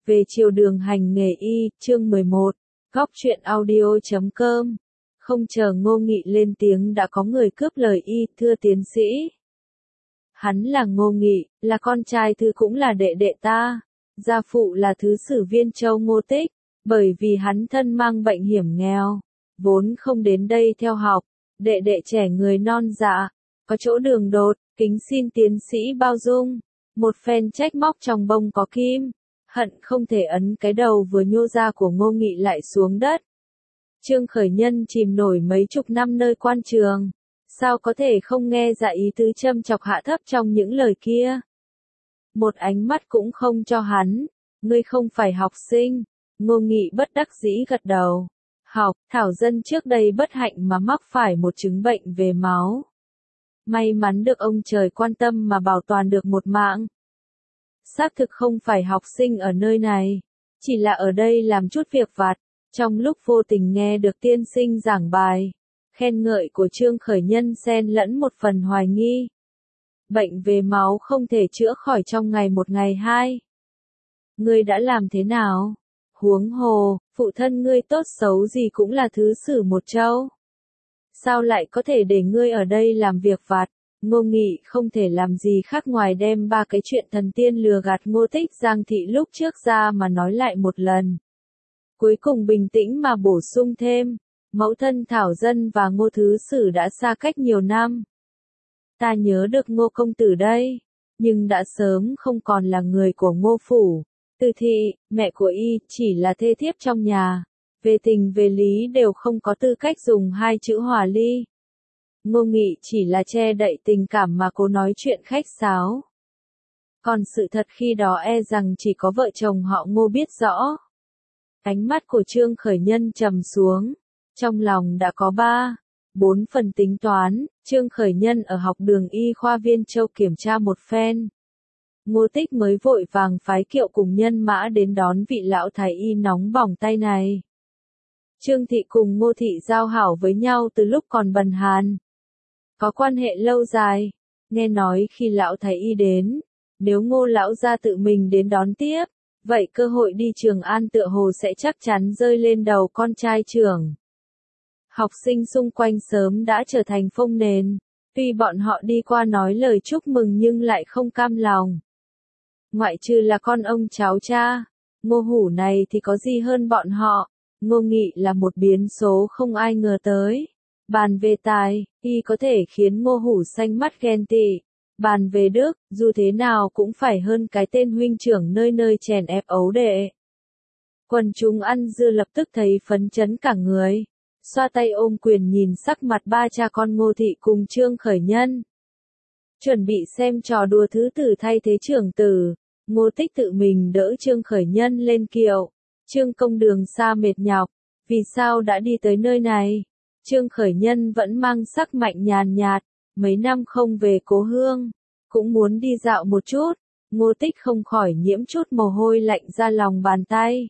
Về chiều đường hành nghề y, chương 11, góc truyện audio.com. Không chờ Ngô Nghị lên tiếng đã có người cướp lời y, thưa tiến sĩ. Hắn là Ngô Nghị, là con trai thứ cũng là đệ đệ ta. Gia phụ là thứ sử Viên Châu Ngô Tích, bởi vì hắn thân mang bệnh hiểm nghèo, vốn không đến đây theo học. Đệ đệ trẻ người non dạ, có chỗ đường đột, kính xin tiến sĩ bao dung. Một phen trách móc trong bông có kim, hận không thể ấn cái đầu vừa nhô ra của Ngô Nghị lại xuống đất. Trương Khởi Nhân chìm nổi mấy chục năm nơi quan trường, sao có thể không nghe ra ý tứ châm chọc hạ thấp trong những lời kia. Một ánh mắt cũng không cho hắn, ngươi không phải học sinh. Ngô Nghị bất đắc dĩ gật đầu. Học, Thảo Dân trước đây bất hạnh mà mắc phải một chứng bệnh về máu. May mắn được ông trời quan tâm mà bảo toàn được một mạng. Xác thực không phải học sinh ở nơi này, chỉ là ở đây làm chút việc vặt. Trong lúc vô tình nghe được tiên sinh giảng bài, khen ngợi của Trương Khởi Nhân xen lẫn một phần hoài nghi. Bệnh về máu không thể chữa khỏi trong ngày một ngày hai. Ngươi đã làm thế nào? Huống hồ, phụ thân ngươi tốt xấu gì cũng là thứ sử một châu. Sao lại có thể để ngươi ở đây làm việc vặt? Ngô Nghị không thể làm gì khác ngoài đem ba cái chuyện thần tiên lừa gạt Ngô Tích Giang Thị lúc trước ra mà nói lại một lần. Cuối cùng bình tĩnh mà bổ sung thêm, mẫu thân Thảo Dân và Ngô Thứ Sử đã xa cách nhiều năm. Ta nhớ được Ngô công tử đây, nhưng đã sớm không còn là người của Ngô phủ. Từ Thị, mẹ của y, chỉ là thê thiếp trong nhà, về tình về lý đều không có tư cách dùng hai chữ hòa ly. Ngô Nghị chỉ là che đậy tình cảm mà cố nói chuyện khách sáo. Còn sự thật khi đó e rằng chỉ có vợ chồng họ Ngô biết rõ. Ánh mắt của Trương Khởi Nhân trầm xuống, trong lòng đã có 4 phần tính toán. Trương Khởi Nhân ở học đường y khoa Viên Châu kiểm tra một phen. Ngô Tích mới vội vàng phái kiệu cùng nhân mã đến đón vị lão thái y nóng bỏng tay này. Trương Thị cùng Ngô Thị giao hảo với nhau từ lúc còn bần hàn, có quan hệ lâu dài. Nghe nói khi lão thái y đến, nếu Ngô lão gia tự mình đến đón tiếp, vậy cơ hội đi Trường An tựa hồ sẽ chắc chắn rơi lên đầu con trai trưởng. Học sinh xung quanh sớm đã trở thành phông nền, tuy bọn họ đi qua nói lời chúc mừng nhưng lại không cam lòng. Ngoại trừ là con ông cháu cha, Ngô Hủ này thì có gì hơn bọn họ. Ngô Nghị là một biến số không ai ngờ tới. Bàn về tài, y có thể khiến Ngô Hủ xanh mắt ghen tị. Bàn về đức, dù thế nào cũng phải hơn cái tên huynh trưởng nơi nơi chèn ép ấu đệ. Quần chúng ăn dưa lập tức thấy phấn chấn cả người, xoa tay ôm quyền nhìn sắc mặt ba cha con Ngô Thị cùng Trương Khởi Nhân. Chuẩn bị xem trò đùa thứ tử thay thế trưởng tử, Ngô Tích tự mình đỡ Trương Khởi Nhân lên kiệu. Trương công đường xa mệt nhọc, vì sao đã đi tới nơi này? Trương Khởi Nhân vẫn mang sắc mạnh nhàn nhạt, mấy năm không về cố hương, cũng muốn đi dạo một chút. Ngô Tích không khỏi nhiễm chút mồ hôi lạnh ra lòng bàn tay.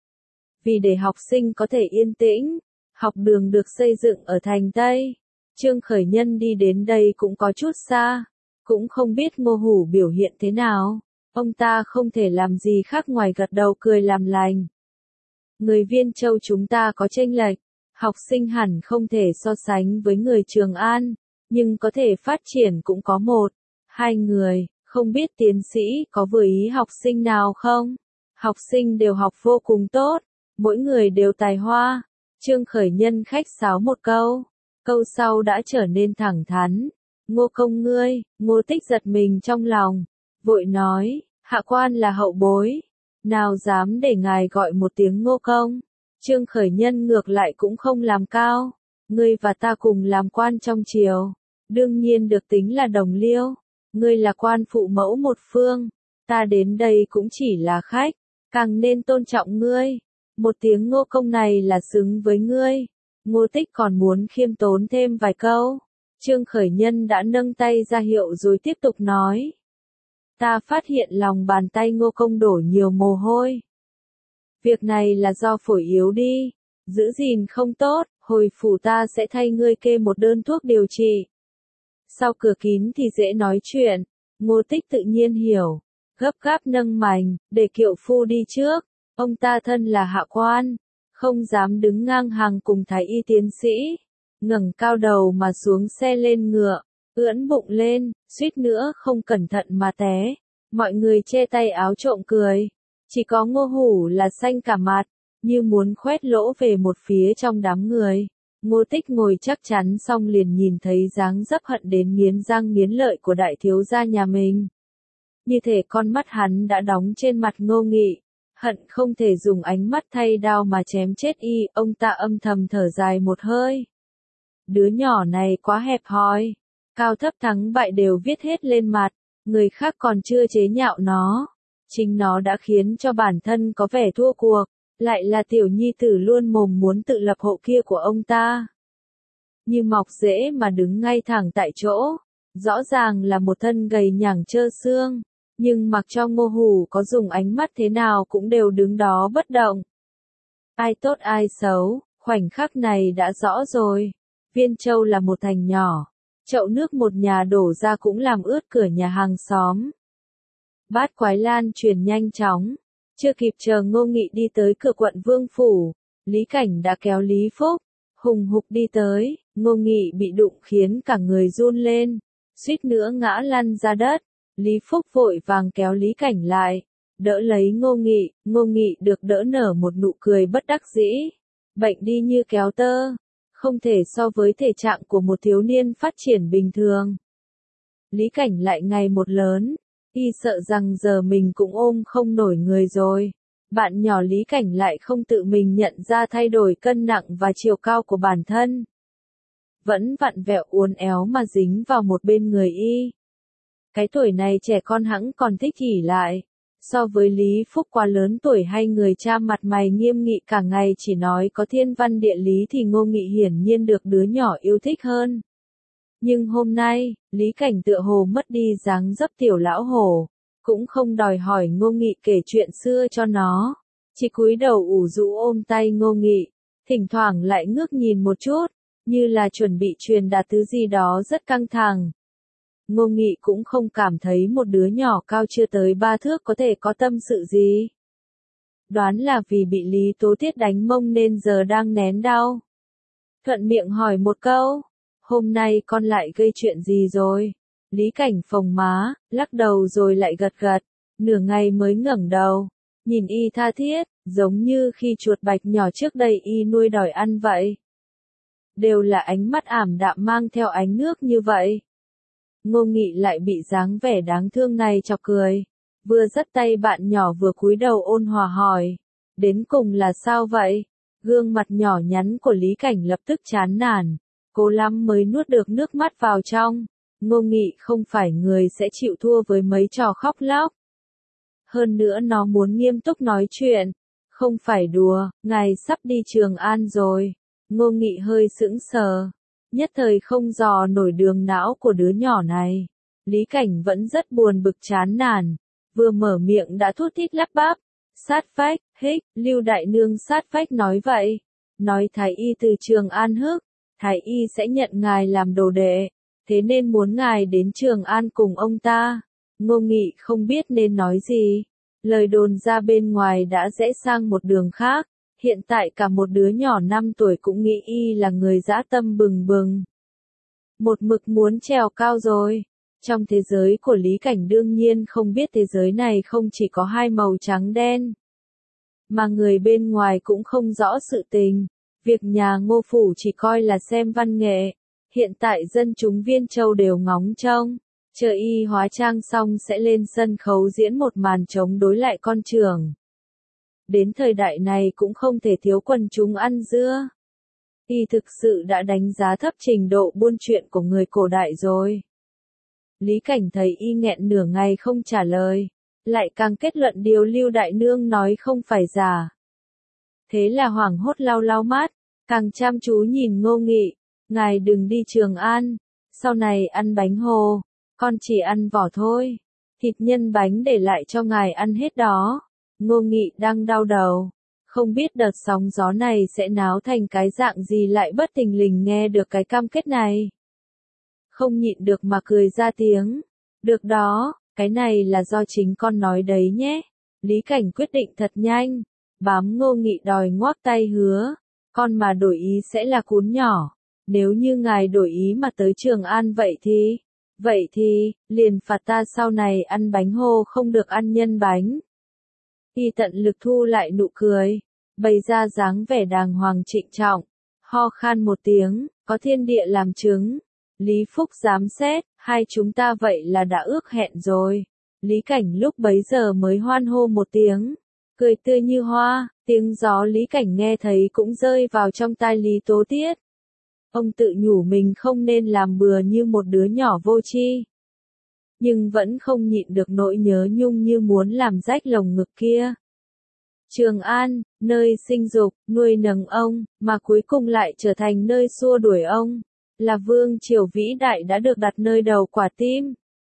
Vì để học sinh có thể yên tĩnh, học đường được xây dựng ở thành Tây. Trương Khởi Nhân đi đến đây cũng có chút xa, cũng không biết Ngô Hủ biểu hiện thế nào. Ông ta không thể làm gì khác ngoài gật đầu cười làm lành. Người Viên Châu chúng ta có chênh lệch, học sinh hẳn không thể so sánh với người Trường An, nhưng có thể phát triển cũng có 1-2 người, không biết tiến sĩ có vừa ý học sinh nào không? Học sinh đều học vô cùng tốt, mỗi người đều tài hoa. Trương Khởi Nhân khách sáo một câu, câu sau đã trở nên thẳng thắn. Ngô công ngươi, Ngô Tích giật mình trong lòng, vội nói, hạ quan là hậu bối, nào dám để ngài gọi một tiếng Ngô công. Trương Khởi Nhân ngược lại cũng không làm cao, ngươi và ta cùng làm quan trong triều, đương nhiên được tính là đồng liêu. Ngươi là quan phụ mẫu một phương, ta đến đây cũng chỉ là khách, càng nên tôn trọng ngươi. Một tiếng Ngô công này là xứng với ngươi. Ngô Tích còn muốn khiêm tốn thêm vài câu. Trương Khởi Nhân đã nâng tay ra hiệu rồi tiếp tục nói. Ta phát hiện lòng bàn tay Ngô công đổ nhiều mồ hôi. Việc này là do phổi yếu đi, giữ gìn không tốt, hồi phủ ta sẽ thay ngươi kê một đơn thuốc điều trị. Sau cửa kín thì dễ nói chuyện, Ngô Tích tự nhiên hiểu, gấp gáp nâng mành, để kiệu phu đi trước, ông ta thân là hạ quan, không dám đứng ngang hàng cùng thái y tiến sĩ, ngẩng cao đầu mà xuống xe lên ngựa, ưỡn bụng lên, suýt nữa không cẩn thận mà té, mọi người che tay áo trộm cười, chỉ có Ngô Hủ là xanh cả mặt, như muốn khoét lỗ về một phía trong đám người. Ngô Tích ngồi chắc chắn xong liền nhìn thấy dáng dấp hận đến nghiến răng nghiến lợi của đại thiếu gia nhà mình. Như thể con mắt hắn đã đóng trên mặt Ngô Nghị, hận không thể dùng ánh mắt thay đao mà chém chết y, ông ta âm thầm thở dài một hơi. Đứa nhỏ này quá hẹp hòi, cao thấp thắng bại đều viết hết lên mặt, người khác còn chưa chế nhạo nó, chính nó đã khiến cho bản thân có vẻ thua cuộc, lại là tiểu nhi tử luôn mồm muốn tự lập hộ kia của ông ta. Như mọc rễ mà đứng ngay thẳng tại chỗ, rõ ràng là một thân gầy nhảng trơ xương, nhưng mặc cho Ngô Hủ có dùng ánh mắt thế nào cũng đều đứng đó bất động. Ai tốt ai xấu, khoảnh khắc này đã rõ rồi. Viên Châu là một thành nhỏ, chậu nước một nhà đổ ra cũng làm ướt cửa nhà hàng xóm. Bát quái lan truyền nhanh chóng, chưa kịp chờ Ngô Nghị đi tới cửa quận Vương Phủ, Lý Cảnh đã kéo Lý Phúc, hùng hục đi tới, Ngô Nghị bị đụng khiến cả người run lên, suýt nữa ngã lăn ra đất, Lý Phúc vội vàng kéo Lý Cảnh lại, đỡ lấy Ngô Nghị được đỡ nở một nụ cười bất đắc dĩ, bệnh đi như kéo tơ, không thể so với thể trạng của một thiếu niên phát triển bình thường. Lý Cảnh lại ngày một lớn, y sợ rằng giờ mình cũng ôm không nổi người rồi. Bạn nhỏ Lý Cảnh lại không tự mình nhận ra thay đổi cân nặng và chiều cao của bản thân. Vẫn vặn vẹo uốn éo mà dính vào một bên người y. Cái tuổi này trẻ con hẵng còn thích ỉ lại. So với Lý Phúc quá lớn tuổi hay người cha mặt mày nghiêm nghị cả ngày chỉ nói có thiên văn địa lý thì Ngô Nghị hiển nhiên được đứa nhỏ yêu thích hơn. Nhưng hôm nay, Lý Cảnh tựa hồ mất đi dáng dấp tiểu lão hổ, cũng không đòi hỏi Ngô Nghị kể chuyện xưa cho nó, chỉ cúi đầu ủ rũ ôm tay Ngô Nghị, thỉnh thoảng lại ngước nhìn một chút, như là chuẩn bị truyền đạt thứ gì đó rất căng thẳng. Ngô Nghị cũng không cảm thấy một đứa nhỏ cao chưa tới 3 thước có thể có tâm sự gì. Đoán là vì bị Lý Tố Tiết đánh mông nên giờ đang nén đau. Thuận miệng hỏi một câu, hôm nay con lại gây chuyện gì rồi? Lý Cảnh phồng má, lắc đầu rồi lại gật gật, nửa ngày mới ngẩng đầu, nhìn y tha thiết, giống như khi chuột bạch nhỏ trước đây y nuôi đòi ăn vậy. Đều là ánh mắt ảm đạm mang theo ánh nước như vậy. Ngô Nghị lại bị dáng vẻ đáng thương này chọc cười, vừa dắt tay bạn nhỏ vừa cúi đầu ôn hòa hỏi, đến cùng là sao vậy? Gương mặt nhỏ nhắn của Lý Cảnh lập tức chán nản, cố lắm mới nuốt được nước mắt vào trong. Ngô Nghị không phải người sẽ chịu thua với mấy trò khóc lóc. Hơn nữa nó muốn nghiêm túc nói chuyện, không phải đùa, ngài sắp đi Trường An rồi. Ngô Nghị hơi sững sờ, nhất thời không dò nổi đường não của đứa nhỏ này. Lý Cảnh vẫn rất buồn bực chán nản, vừa mở miệng đã thút thít lắp bắp, sát phách, hích, Lưu đại nương sát phách nói vậy, nói thái y từ Trường An hức, thái y sẽ nhận ngài làm đồ đệ, thế nên muốn ngài đến Trường An cùng ông ta. Ngô Nghị không biết nên nói gì, lời đồn ra bên ngoài đã rẽ sang một đường khác. Hiện tại cả một đứa nhỏ 5 tuổi cũng nghĩ y là người dã tâm bừng bừng. Một mực muốn trèo cao rồi. Trong thế giới của Lý Cảnh đương nhiên không biết thế giới này không chỉ có hai màu trắng đen. Mà người bên ngoài cũng không rõ sự tình. Việc nhà Ngô Phủ chỉ coi là xem văn nghệ. Hiện tại dân chúng Viên Châu đều ngóng trông. Chờ y hóa trang xong sẽ lên sân khấu diễn một màn chống đối lại con trưởng. Đến thời đại này cũng không thể thiếu quần chúng ăn dưa. Y thực sự đã đánh giá thấp trình độ buôn chuyện của người cổ đại rồi. Lý Cảnh thấy y nghẹn nửa ngày không trả lời, lại càng kết luận điều Lưu đại nương nói không phải giả. Thế là hoảng hốt lau lau mắt, càng chăm chú nhìn Ngô Nghị, ngài đừng đi Trường An, sau này ăn bánh hồ, con chỉ ăn vỏ thôi, thịt nhân bánh để lại cho ngài ăn hết đó. Ngô Nghị đang đau đầu, không biết đợt sóng gió này sẽ náo thành cái dạng gì lại bất thình lình nghe được cái cam kết này. Không nhịn được mà cười ra tiếng, được đó, Cái này là do chính con nói đấy nhé. Lý Cảnh quyết định thật nhanh, bám Ngô Nghị đòi ngoác tay hứa, con mà đổi ý sẽ là cún nhỏ. Nếu như ngài đổi ý mà tới Trường An vậy thì, liền phạt ta sau này ăn bánh hô không được ăn nhân bánh. Y tận lực thu lại nụ cười, bày ra dáng vẻ đàng hoàng trịnh trọng, ho khan một tiếng, có thiên địa làm chứng. Lý Phúc giám xét, hai chúng ta vậy là đã ước hẹn rồi. Lý Cảnh lúc bấy giờ mới hoan hô một tiếng, cười tươi như hoa, tiếng gió Lý Cảnh nghe thấy cũng rơi vào trong tai Lý Tố Tiết. Ông tự nhủ mình không nên làm bừa như một đứa nhỏ vô tri, nhưng vẫn không nhịn được nỗi nhớ nhung như muốn làm rách lồng ngực kia. Trường An, nơi sinh dục, nuôi nấng ông, mà cuối cùng lại trở thành nơi xua đuổi ông, là vương triều vĩ đại đã được đặt nơi đầu quả tim,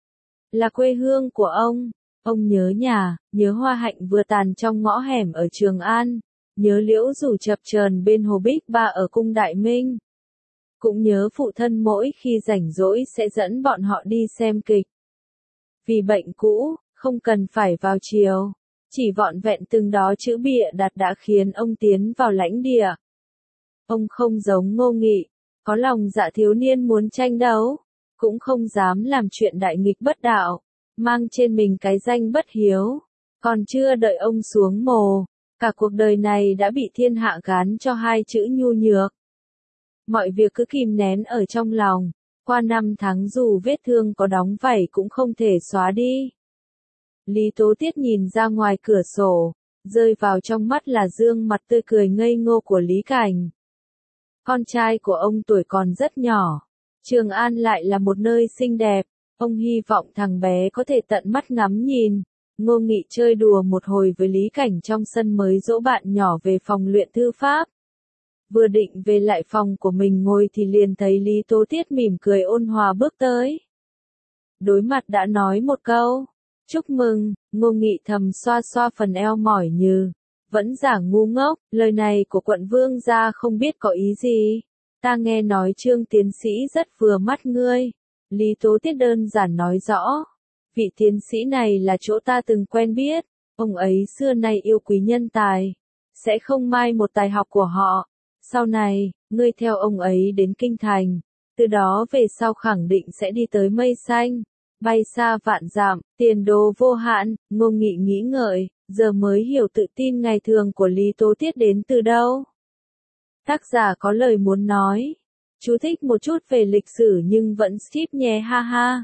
là quê hương của ông. Ông nhớ nhà, nhớ hoa hạnh vừa tàn trong ngõ hẻm ở Trường An, nhớ liễu rủ chập chờn bên hồ Bích Ba ở cung Đại Minh. Cũng nhớ phụ thân mỗi khi rảnh rỗi sẽ dẫn bọn họ đi xem kịch. Vì bệnh cũ, không cần phải vào chiều, chỉ vọn vẹn từng đó chữ bịa đặt đã khiến ông tiến vào lãnh địa. Ông không giống Ngô Nghị, có lòng dạ thiếu niên muốn tranh đấu, cũng không dám làm chuyện đại nghịch bất đạo, mang trên mình cái danh bất hiếu. Còn chưa đợi ông xuống mồ, cả cuộc đời này đã bị thiên hạ gán cho hai chữ nhu nhược. Mọi việc cứ kìm nén ở trong lòng, qua năm tháng dù vết thương có đóng vảy cũng không thể xóa đi. Lý Tố Tiết nhìn ra ngoài cửa sổ, rơi vào trong mắt là gương mặt tươi cười ngây ngô của Lý Cảnh. Con trai của ông tuổi còn rất nhỏ, Trường An lại là một nơi xinh đẹp, ông hy vọng thằng bé có thể tận mắt ngắm nhìn. Ngô Nghị chơi đùa một hồi với Lý Cảnh trong sân mới dỗ bạn nhỏ về phòng luyện thư pháp. Vừa định về lại phòng của mình ngồi thì liền thấy Lý Tố Tiết mỉm cười ôn hòa bước tới. Đối mặt đã nói một câu, chúc mừng, Ngô Nghị thầm xoa xoa phần eo mỏi như, vẫn giả ngu ngốc, lời này của quận vương gia không biết có ý gì. Ta nghe nói Trương tiến sĩ rất vừa mắt ngươi. Lý Tố Tiết đơn giản nói rõ, vị tiến sĩ này là chỗ ta từng quen biết, ông ấy xưa nay yêu quý nhân tài, sẽ không mai một tài học của họ. Sau này, ngươi theo ông ấy đến kinh thành, từ đó về sau khẳng định sẽ đi tới mây xanh, bay xa vạn dặm, tiền đồ vô hạn. Ngô Nghị nghĩ ngợi, giờ mới hiểu tự tin ngày thường của Lý Tố Tiết đến từ đâu. Tác giả có lời muốn nói, chú thích một chút về lịch sử nhưng vẫn skip nhé ha ha.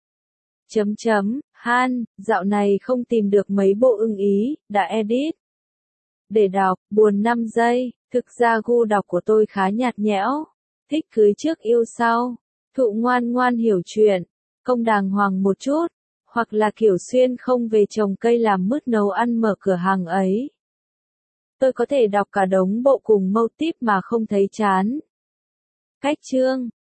Han, dạo này không tìm được mấy bộ ưng ý, đã edit. Để đọc, buồn 5 giây, thực ra gu đọc của tôi khá nhạt nhẽo. Thích cưới trước yêu sau, thụ ngoan ngoan hiểu chuyện, công đàng hoàng một chút, hoặc là kiểu xuyên không về trồng cây làm mứt nấu ăn mở cửa hàng ấy. Tôi có thể đọc cả đống bộ cùng mâu típ mà không thấy chán. Cách chương